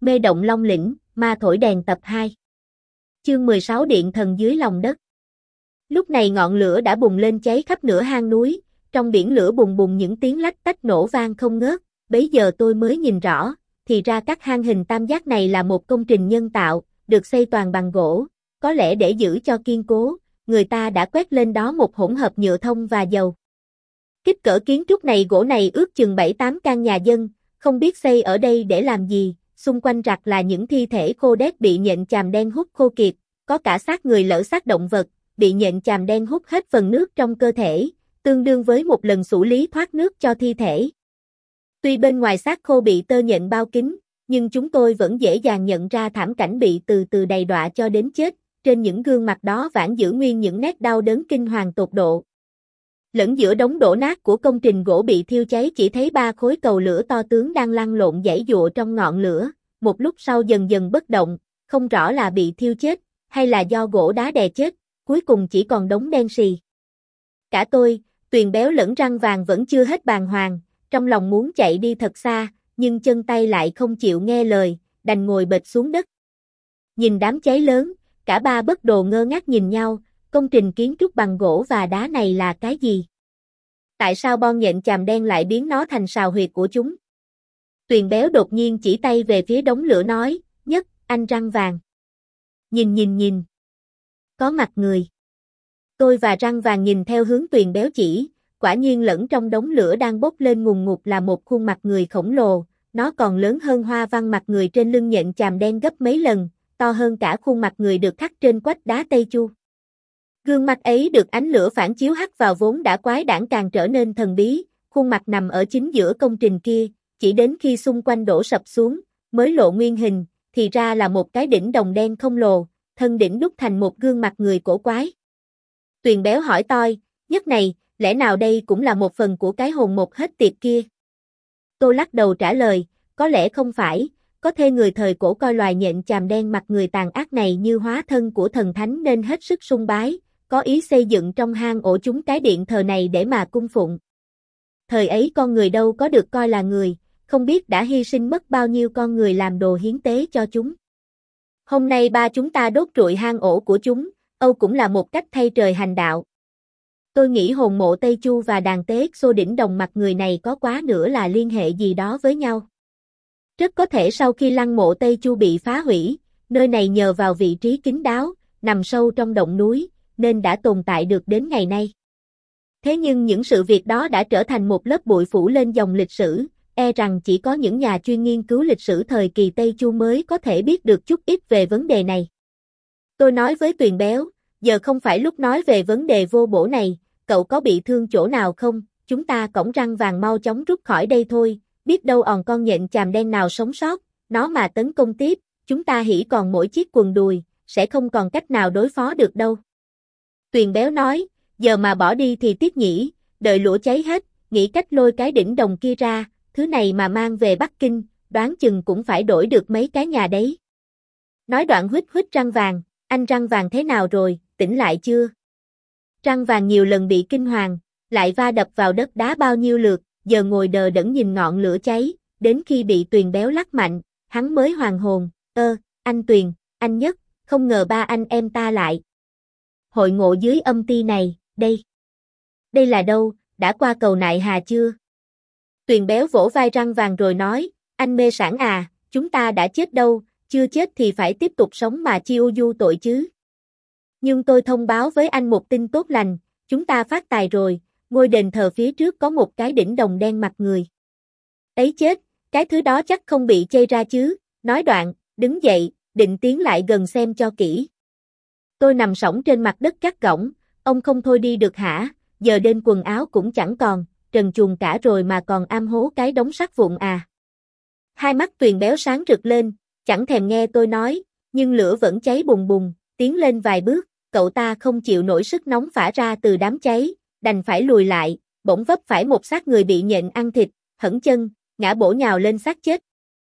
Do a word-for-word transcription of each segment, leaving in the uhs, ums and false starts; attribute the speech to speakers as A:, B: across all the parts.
A: Mê động Long Lĩnh, ma thổi đèn tập hai. Chương mười sáu Điện thần dưới lòng đất. Lúc này ngọn lửa đã bùng lên cháy khắp nửa hang núi, trong biển lửa bùng bùng những tiếng lách tách nổ vang không ngớt, bấy giờ tôi mới nhìn rõ, thì ra các hang hình tam giác này là một công trình nhân tạo, được xây toàn bằng gỗ, có lẽ để giữ cho kiên cố, người ta đã quét lên đó một hỗn hợp nhựa thông và dầu. Kích cỡ kiến trúc này gỗ này ước chừng bảy tám căn nhà dân, không biết xây ở đây để làm gì. Xung quanh rặt là những thi thể khô đét bị nhện chàm đen hút khô kiệt, có cả xác người lẫn xác động vật, bị nhện chàm đen hút hết phần nước trong cơ thể, tương đương với một lần xử lý thoát nước cho thi thể. Tuy bên ngoài xác khô bị tơ nhện bao kín, nhưng chúng tôi vẫn dễ dàng nhận ra thảm cảnh bị từ từ đầy đọa cho đến chết, trên những gương mặt đó vẫn giữ nguyên những nét đau đớn kinh hoàng tột độ. Lẫn giữa đống đổ nát của công trình gỗ bị thiêu cháy chỉ thấy ba khối cầu lửa to tướng đang lăn lộn giãy giụa trong ngọn lửa, một lúc sau dần dần bất động, không rõ là bị thiêu chết, hay là do gỗ đá đè chết, cuối cùng chỉ còn đống đen sì. Cả tôi, Tuyền Béo lẫn Răng Vàng vẫn chưa hết bàng hoàng, trong lòng muốn chạy đi thật xa, nhưng chân tay lại không chịu nghe lời, đành ngồi bệt xuống đất. Nhìn đám cháy lớn, cả ba bất đồ ngơ ngác nhìn nhau. Công trình kiến trúc bằng gỗ và đá này là cái gì? Tại sao bon nhện chàm đen lại biến nó thành sào huyệt của chúng? Tuyền Béo đột nhiên chỉ tay về phía đống lửa nói, nhất, anh Răng Vàng. Nhìn nhìn nhìn. Có mặt người. Tôi và Răng Vàng nhìn theo hướng Tuyền Béo chỉ, quả nhiên lẫn trong đống lửa đang bốc lên ngùn ngụt là một khuôn mặt người khổng lồ, nó còn lớn hơn hoa văn mặt người trên lưng nhện chàm đen gấp mấy lần, to hơn cả khuôn mặt người được khắc trên quách đá Tây Chu. Gương mặt ấy được ánh lửa phản chiếu hắt vào vốn đã quái đản càng trở nên thần bí, khuôn mặt nằm ở chính giữa công trình kia, chỉ đến khi xung quanh đổ sập xuống, mới lộ nguyên hình, thì ra là một cái đỉnh đồng đen không lồ, thân đỉnh đúc thành một gương mặt người cổ quái. Tuyền Béo hỏi tôi, nhất này, lẽ nào đây cũng là một phần của cái hồn một hết tiệt kia? Tôi lắc đầu trả lời, có lẽ không phải, có thể người thời cổ coi loài nhện chàm đen mặt người tàn ác này như hóa thân của thần thánh nên hết sức sung bái, có ý xây dựng trong hang ổ chúng cái điện thờ này để mà cung phụng. Thời ấy con người đâu có được coi là người, không biết đã hy sinh mất bao nhiêu con người làm đồ hiến tế cho chúng. Hôm nay ba chúng ta đốt trụi hang ổ của chúng, âu cũng là một cách thay trời hành đạo. Tôi nghĩ hồn mộ Tây Chu và đàn tế xô đỉnh đồng mặt người này có quá nữa là liên hệ gì đó với nhau. Rất có thể sau khi lăng mộ Tây Chu bị phá hủy, nơi này nhờ vào vị trí kín đáo, nằm sâu trong động núi, nên đã tồn tại được đến ngày nay. Thế nhưng những sự việc đó đã trở thành một lớp bụi phủ lên dòng lịch sử, e rằng chỉ có những nhà chuyên nghiên cứu lịch sử thời kỳ Tây Chu mới có thể biết được chút ít về vấn đề này. Tôi nói với Tuyền Béo, giờ không phải lúc nói về vấn đề vô bổ này, cậu có bị thương chỗ nào không, chúng ta cõng Răng Vàng mau chóng rút khỏi đây thôi, biết đâu còn con nhện chàm đen nào sống sót, nó mà tấn công tiếp, chúng ta hỉ còn mỗi chiếc quần đùi, sẽ không còn cách nào đối phó được đâu. Tuyền Béo nói, giờ mà bỏ đi thì tiếc nhỉ, đợi lửa cháy hết, nghĩ cách lôi cái đỉnh đồng kia ra, thứ này mà mang về Bắc Kinh, đoán chừng cũng phải đổi được mấy cái nhà đấy. Nói đoạn huýt huýt Răng Vàng, anh Răng Vàng thế nào rồi, tỉnh lại chưa? Răng Vàng nhiều lần bị kinh hoàng, lại va đập vào đất đá bao nhiêu lượt, giờ ngồi đờ đẫn nhìn ngọn lửa cháy, đến khi bị Tuyền Béo lắc mạnh, hắn mới hoàn hồn, ơ, anh Tuyền, anh Nhất, không ngờ ba anh em ta lại. Hội ngộ dưới âm ti này, đây. Đây là đâu, đã qua cầu Nại Hà chưa? Tuyền Béo vỗ vai Răng Vàng rồi nói, anh mê sảng à, chúng ta đã chết đâu, chưa chết thì phải tiếp tục sống mà chi du tội chứ. Nhưng tôi thông báo với anh một tin tốt lành, chúng ta phát tài rồi, ngôi đền thờ phía trước có một cái đỉnh đồng đen mặt người. Ấy chết, cái thứ đó chắc không bị chây ra chứ, nói đoạn, đứng dậy, định tiến lại gần xem cho kỹ. Tôi nằm sõng trên mặt đất cắt gỏng, ông không thôi đi được hả, giờ đến quần áo cũng chẳng còn, trần truồng cả rồi mà còn am hố cái đống sắt vụn à. Hai mắt Tuyền Béo sáng rực lên, chẳng thèm nghe tôi nói, nhưng lửa vẫn cháy bùng bùng, tiến lên vài bước, cậu ta không chịu nổi sức nóng phả ra từ đám cháy, đành phải lùi lại, bỗng vấp phải một xác người bị nhện ăn thịt, hẫng chân, ngã bổ nhào lên xác chết.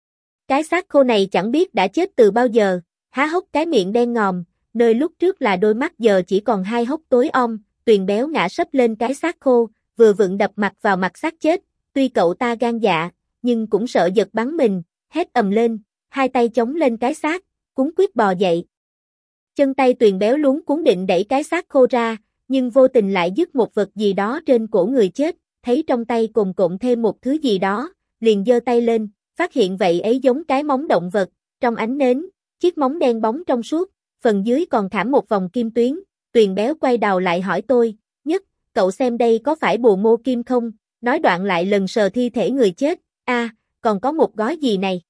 A: Cái xác khô này chẳng biết đã chết từ bao giờ, há hốc cái miệng đen ngòm, nơi lúc trước là đôi mắt giờ chỉ còn hai hốc tối om, Tuyền Béo ngã sấp lên cái xác khô, vừa vựng đập mặt vào mặt xác chết, tuy cậu ta gan dạ, nhưng cũng sợ giật bắn mình, hét ầm lên, hai tay chống lên cái xác, cuống quýt bò dậy. Chân tay Tuyền béo luống cuống định đẩy cái xác khô ra, nhưng vô tình lại dứt một vật gì đó trên cổ người chết, thấy trong tay cồn cộn thêm một thứ gì đó, liền giơ tay lên, phát hiện vậy ấy giống cái móng động vật, trong ánh nến, chiếc móng đen bóng trong suốt, phần dưới còn khảm một vòng kim tuyến. Tuyền béo quay đầu lại hỏi tôi, Nhất, cậu xem đây có phải bùa mô kim không? Nói đoạn lại lần sờ thi thể người chết, a, à, còn có một gói gì này?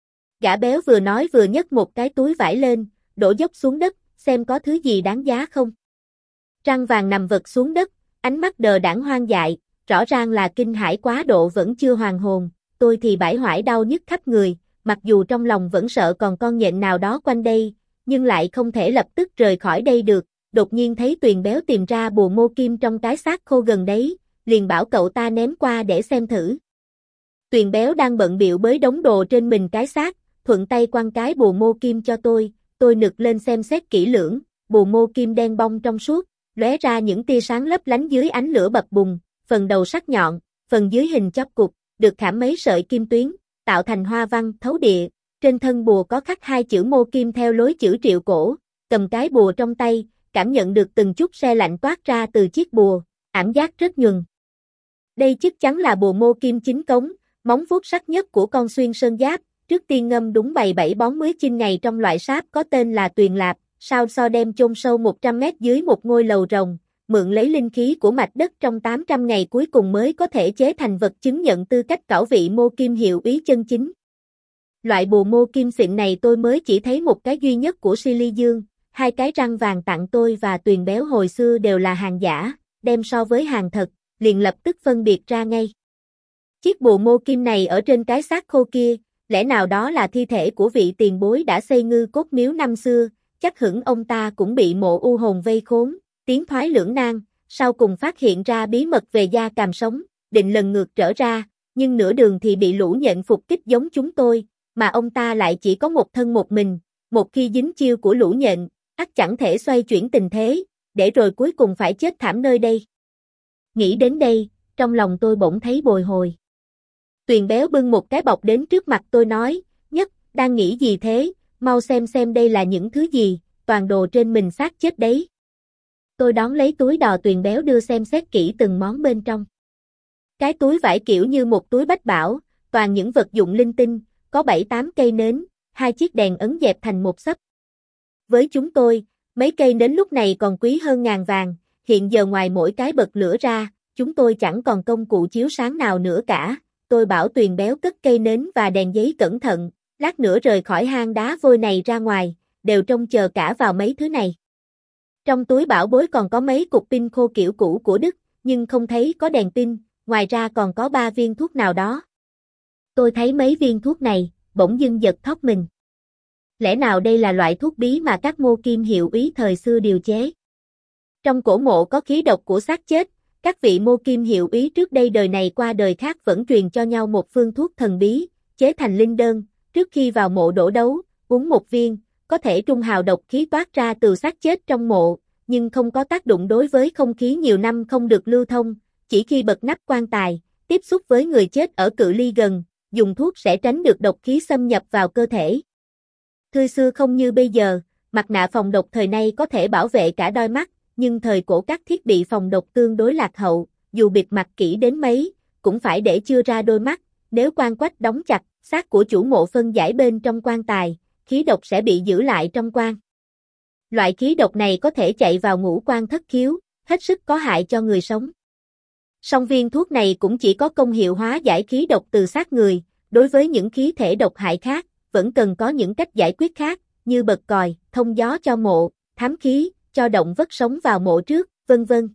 A: Gã béo vừa nói vừa nhấc một cái túi vải lên, đổ dốc xuống đất, xem có thứ gì đáng giá không. Răng vàng nằm vật xuống đất, ánh mắt đờ đẫn hoang dại, rõ ràng là kinh hãi quá độ vẫn chưa hoàn hồn, tôi thì bãi hoải đau nhức khắp người, mặc dù trong lòng vẫn sợ còn con nhện nào đó quanh đây, nhưng lại không thể lập tức rời khỏi đây được, đột nhiên thấy Tuyền béo tìm ra bùa mô kim trong cái xác khô gần đấy, liền bảo cậu ta ném qua để xem thử. Tuyền béo đang bận bịu bới đống đồ trên mình cái xác, thuận tay quăng cái bùa mô kim cho tôi, tôi nực lên xem xét kỹ lưỡng, bùa mô kim đen bong trong suốt, lóe ra những tia sáng lấp lánh dưới ánh lửa bập bùng, phần đầu sắc nhọn, phần dưới hình chóp cục, được khảm mấy sợi kim tuyến, tạo thành hoa văn thấu địa, trên thân bùa có khắc hai chữ mô kim theo lối chữ triệu cổ, cầm cái bùa trong tay, cảm nhận được từng chút se lạnh toát ra từ chiếc bùa, ảm giác rất nhuần. Đây chắc chắn là bùa mô kim chính cống, móng vuốt sắc nhất của con xuyên sơn giáp, trước tiên ngâm đúng bày bảy bón mới chinh ngày trong loại sáp có tên là Tuyền Lạp, sao so đem chôn sâu một trăm mét dưới một ngôi lầu rồng, mượn lấy linh khí của mạch đất trong tám trăm ngày cuối cùng mới có thể chế thành vật chứng nhận tư cách cảo vị mô kim hiệu úy chân chính. Loại bùa mô kim xịn này tôi mới chỉ thấy một cái duy nhất của Silly Dương, hai cái răng vàng tặng tôi và Tuyền béo hồi xưa đều là hàng giả, đem so với hàng thật, liền lập tức phân biệt ra ngay. Chiếc bùa mô kim này ở trên cái xác khô kia, lẽ nào đó là thi thể của vị tiền bối đã xây ngư cốt miếu năm xưa, chắc hẳn ông ta cũng bị mộ u hồn vây khốn, tiến thoái lưỡng nan, sau cùng phát hiện ra bí mật về da càm sống, định lần ngược trở ra, nhưng nửa đường thì bị lũ nhện phục kích giống chúng tôi, mà ông ta lại chỉ có một thân một mình, một khi dính chiêu của lũ nhện, ắt chẳng thể xoay chuyển tình thế, để rồi cuối cùng phải chết thảm nơi đây. Nghĩ đến đây, trong lòng tôi bỗng thấy bồi hồi. Tuyền béo bưng một cái bọc đến trước mặt tôi nói, Nhất, đang nghĩ gì thế, mau xem xem đây là những thứ gì, toàn đồ trên mình xác chết đấy. Tôi đón lấy túi đò Tuyền béo đưa xem xét kỹ từng món bên trong. Cái túi vải kiểu như một túi bách bảo, toàn những vật dụng linh tinh, có bảy tám cây nến, hai chiếc đèn ấn dẹp thành một xấp. Với chúng tôi, mấy cây nến lúc này còn quý hơn ngàn vàng, hiện giờ ngoài mỗi cái bật lửa ra, chúng tôi chẳng còn công cụ chiếu sáng nào nữa cả. Tôi bảo Tuyền béo cất cây nến và đèn giấy cẩn thận, lát nữa rời khỏi hang đá vôi này ra ngoài, đều trông chờ cả vào mấy thứ này. Trong túi bảo bối còn có mấy cục pin khô kiểu cũ của Đức, nhưng không thấy có đèn pin, ngoài ra còn có ba viên thuốc nào đó. Tôi thấy mấy viên thuốc này, bỗng dưng giật thót mình. Lẽ nào đây là loại thuốc bí mà các mô kim hiệu úy thời xưa điều chế? Trong cổ mộ có khí độc của xác chết, các vị mô kim hiệu úy trước đây đời này qua đời khác vẫn truyền cho nhau một phương thuốc thần bí, chế thành linh đơn, trước khi vào mộ đổ đấu, uống một viên, có thể trung hào độc khí toát ra từ xác chết trong mộ, nhưng không có tác dụng đối với không khí nhiều năm không được lưu thông, chỉ khi bật nắp quan tài, tiếp xúc với người chết ở cự ly gần, dùng thuốc sẽ tránh được độc khí xâm nhập vào cơ thể. Thời xưa không như bây giờ, mặt nạ phòng độc thời nay có thể bảo vệ cả đôi mắt, nhưng thời cổ các thiết bị phòng độc tương đối lạc hậu, dù bịt mặt kỹ đến mấy, cũng phải để chưa ra đôi mắt, nếu quan quách đóng chặt, xác của chủ mộ phân giải bên trong quan tài, khí độc sẽ bị giữ lại trong quan. Loại khí độc này có thể chạy vào ngũ quan thất khiếu, hết sức có hại cho người sống. Song viên thuốc này cũng chỉ có công hiệu hóa giải khí độc từ xác người, đối với những khí thể độc hại khác, vẫn cần có những cách giải quyết khác, như bật còi, thông gió cho mộ, thám khí, cho động vật sống vào mộ trước, vân vân.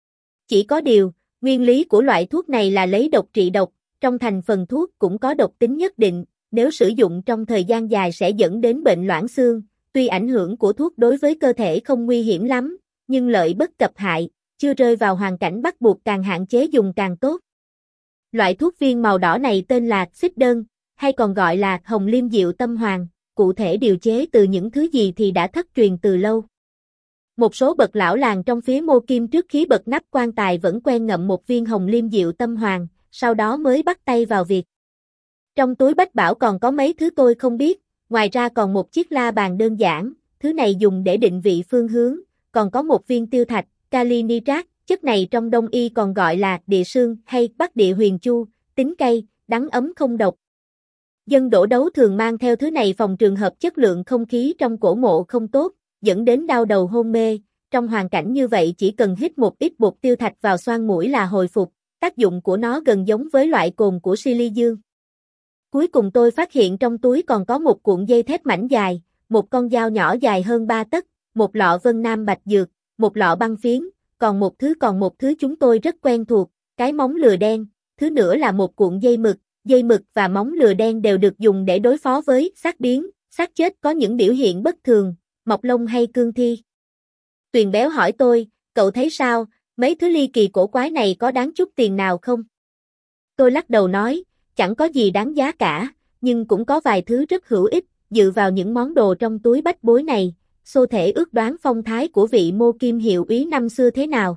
A: Chỉ có điều, nguyên lý của loại thuốc này là lấy độc trị độc, trong thành phần thuốc cũng có độc tính nhất định, nếu sử dụng trong thời gian dài sẽ dẫn đến bệnh loãng xương, tuy ảnh hưởng của thuốc đối với cơ thể không nguy hiểm lắm, nhưng lợi bất cập hại, chưa rơi vào hoàn cảnh bắt buộc càng hạn chế dùng càng tốt. Loại thuốc viên màu đỏ này tên là xích đơn, hay còn gọi là hồng liêm diệu tâm hoàng, cụ thể điều chế từ những thứ gì thì đã thất truyền từ lâu. Một số bậc lão làng trong phía mô kim trước khi bật nắp quan tài vẫn quen ngậm một viên hồng liêm diệu tâm hoàng, sau đó mới bắt tay vào việc. Trong túi bách bảo còn có mấy thứ tôi không biết, ngoài ra còn một chiếc la bàn đơn giản, thứ này dùng để định vị phương hướng, còn có một viên tiêu thạch, kali nitrat, chất này trong Đông y còn gọi là địa sương hay Bắc địa huyền chu, tính cay, đắng ấm không độc. Dân đổ đấu thường mang theo thứ này phòng trường hợp chất lượng không khí trong cổ mộ không tốt, dẫn đến đau đầu hôn mê, trong hoàn cảnh như vậy chỉ cần hít một ít bột tiêu thạch vào xoang mũi là hồi phục, tác dụng của nó gần giống với loại cồn của Sili Dương. Cuối cùng tôi phát hiện trong túi còn có một cuộn dây thép mảnh dài, một con dao nhỏ dài hơn ba tấc, một lọ Vân Nam Bạch Dược, một lọ băng phiến, còn một thứ còn một thứ chúng tôi rất quen thuộc, cái móng lừa đen, thứ nữa là một cuộn dây mực, dây mực và móng lừa đen đều được dùng để đối phó với xác biến, xác chết có những biểu hiện bất thường, mọc lông hay cương thi. Tuyền Béo hỏi tôi, cậu thấy sao, mấy thứ ly kỳ cổ quái này có đáng chút tiền nào không? Tôi lắc đầu nói, chẳng có gì đáng giá cả, nhưng cũng có vài thứ rất hữu ích, dựa vào những món đồ trong túi bách bối này, xô thể ước đoán phong thái của vị Mô Kim hiệu úy năm xưa thế nào.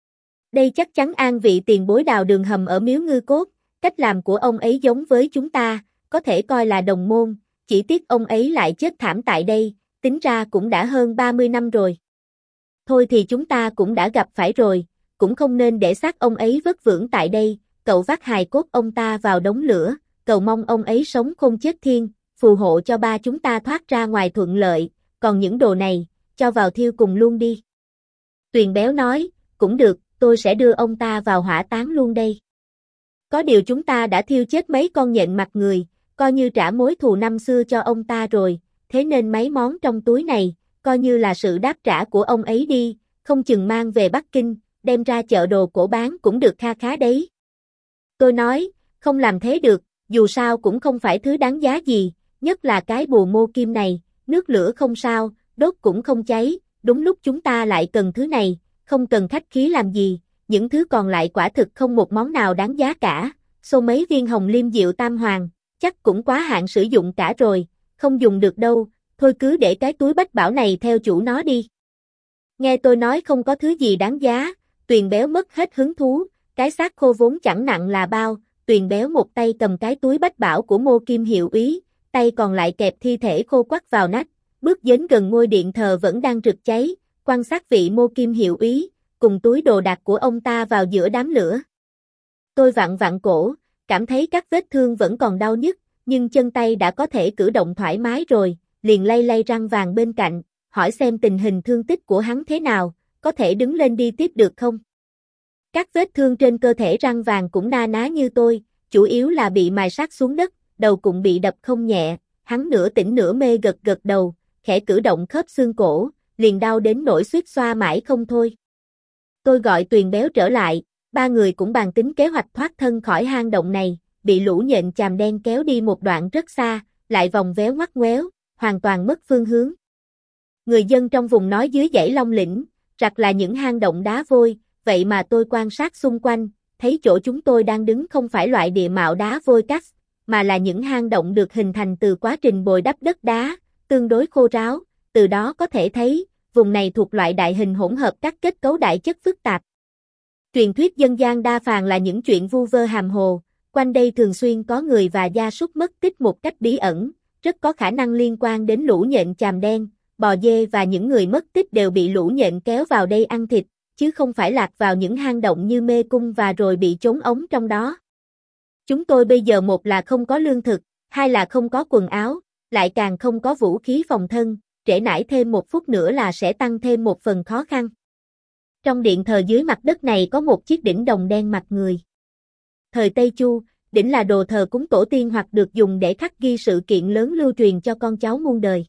A: Đây chắc chắn An vị tiền bối đào đường hầm ở Miếu Ngư Cốt, cách làm của ông ấy giống với chúng ta, có thể coi là đồng môn, chỉ tiếc ông ấy lại chết thảm tại đây, tính ra cũng đã hơn ba mươi năm rồi. Thôi thì chúng ta cũng đã gặp phải rồi, cũng không nên để xác ông ấy vất vưởng tại đây, cậu vác hài cốt ông ta vào đống lửa, cầu mong ông ấy sống không chết thiên, phù hộ cho ba chúng ta thoát ra ngoài thuận lợi, còn những đồ này, cho vào thiêu cùng luôn đi. Tuyền Béo nói, cũng được, tôi sẽ đưa ông ta vào hỏa táng luôn đây. Có điều chúng ta đã thiêu chết mấy con nhện mặt người, coi như trả mối thù năm xưa cho ông ta rồi, thế nên mấy món trong túi này, coi như là sự đáp trả của ông ấy đi, không chừng mang về Bắc Kinh, đem ra chợ đồ cổ bán cũng được kha khá đấy. Tôi nói, không làm thế được, dù sao cũng không phải thứ đáng giá gì, nhất là cái bùa Mô Kim này, nước lửa không sao, đốt cũng không cháy, đúng lúc chúng ta lại cần thứ này, không cần khách khí làm gì, những thứ còn lại quả thực không một món nào đáng giá cả, xô mấy viên hồng liêm diệu tam hoàng, chắc cũng quá hạn sử dụng cả rồi, không dùng được đâu, thôi cứ để cái túi bách bảo này theo chủ nó đi. Nghe tôi nói không có thứ gì đáng giá, Tuyền Béo mất hết hứng thú, cái xác khô vốn chẳng nặng là bao, Tuyền Béo một tay cầm cái túi bách bảo của Mô Kim hiệu úy, tay còn lại kẹp thi thể khô quắt vào nách, bước đến gần ngôi điện thờ vẫn đang rực cháy, quan sát vị Mô Kim hiệu úy, cùng túi đồ đạc của ông ta vào giữa đám lửa. Tôi vặn vặn cổ, cảm thấy các vết thương vẫn còn đau nhức, nhưng chân tay đã có thể cử động thoải mái rồi, liền lay lay răng vàng bên cạnh, hỏi xem tình hình thương tích của hắn thế nào, có thể đứng lên đi tiếp được không? Các vết thương trên cơ thể răng vàng cũng na ná như tôi, chủ yếu là bị mài sát xuống đất, đầu cũng bị đập không nhẹ, hắn nửa tỉnh nửa mê gật gật đầu, khẽ cử động khớp xương cổ, liền đau đến nỗi suýt xoa mãi không thôi. Tôi gọi Tuyền Béo trở lại, ba người cũng bàn tính kế hoạch thoát thân khỏi hang động này, bị lũ nhện chàm đen kéo đi một đoạn rất xa, lại vòng véo ngoắt ngoéo, hoàn toàn mất phương hướng. Người dân trong vùng nói dưới dãy Long Lĩnh, rặt là những hang động đá vôi, vậy mà tôi quan sát xung quanh, thấy chỗ chúng tôi đang đứng không phải loại địa mạo đá vôi cắt, mà là những hang động được hình thành từ quá trình bồi đắp đất đá, tương đối khô ráo, từ đó có thể thấy, vùng này thuộc loại đại hình hỗn hợp các kết cấu đại chất phức tạp. Truyền thuyết dân gian đa phần là những chuyện vu vơ hàm hồ, quanh đây thường xuyên có người và gia súc mất tích một cách bí ẩn, rất có khả năng liên quan đến lũ nhện chàm đen, bò dê và những người mất tích đều bị lũ nhện kéo vào đây ăn thịt, chứ không phải lạc vào những hang động như mê cung và rồi bị trốn ống trong đó. Chúng tôi bây giờ một là không có lương thực, hai là không có quần áo, lại càng không có vũ khí phòng thân, trễ nải thêm một phút nữa là sẽ tăng thêm một phần khó khăn. Trong điện thờ dưới mặt đất này có một chiếc đỉnh đồng đen mặt người. Thời Tây Chu, đỉnh là đồ thờ cúng tổ tiên hoặc được dùng để khắc ghi sự kiện lớn lưu truyền cho con cháu muôn đời.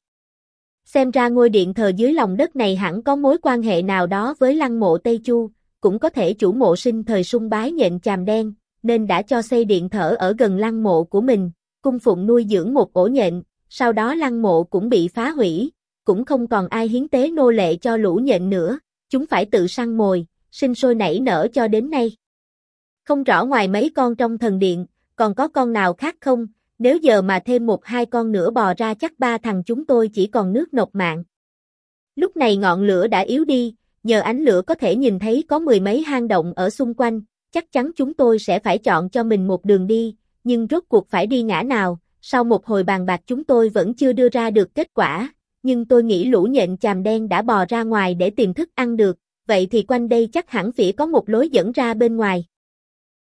A: Xem ra ngôi điện thờ dưới lòng đất này hẳn có mối quan hệ nào đó với lăng mộ Tây Chu, cũng có thể chủ mộ sinh thời sung bái nhện chàm đen, nên đã cho xây điện thờ ở gần lăng mộ của mình, cung phụng nuôi dưỡng một ổ nhện, sau đó lăng mộ cũng bị phá hủy, cũng không còn ai hiến tế nô lệ cho lũ nhện nữa, chúng phải tự săn mồi, sinh sôi nảy nở cho đến nay. Không rõ ngoài mấy con trong thần điện, còn có con nào khác không, nếu giờ mà thêm một hai con nữa bò ra chắc ba thằng chúng tôi chỉ còn nước nộp mạng. Lúc này ngọn lửa đã yếu đi, nhờ ánh lửa có thể nhìn thấy có mười mấy hang động ở xung quanh, chắc chắn chúng tôi sẽ phải chọn cho mình một đường đi, nhưng rốt cuộc phải đi ngã nào, sau một hồi bàn bạc chúng tôi vẫn chưa đưa ra được kết quả, nhưng tôi nghĩ lũ nhện chàm đen đã bò ra ngoài để tìm thức ăn được, vậy thì quanh đây chắc hẳn phải có một lối dẫn ra bên ngoài.